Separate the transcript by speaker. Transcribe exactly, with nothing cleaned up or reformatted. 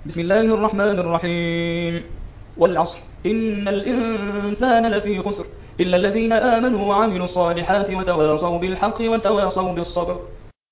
Speaker 1: بسم الله الرحمن الرحيم والعصر إن الإنسان لفي خسر إلا الذين آمنوا وعملوا الصالحات وتواصوا بالحق وتواصوا بالصبر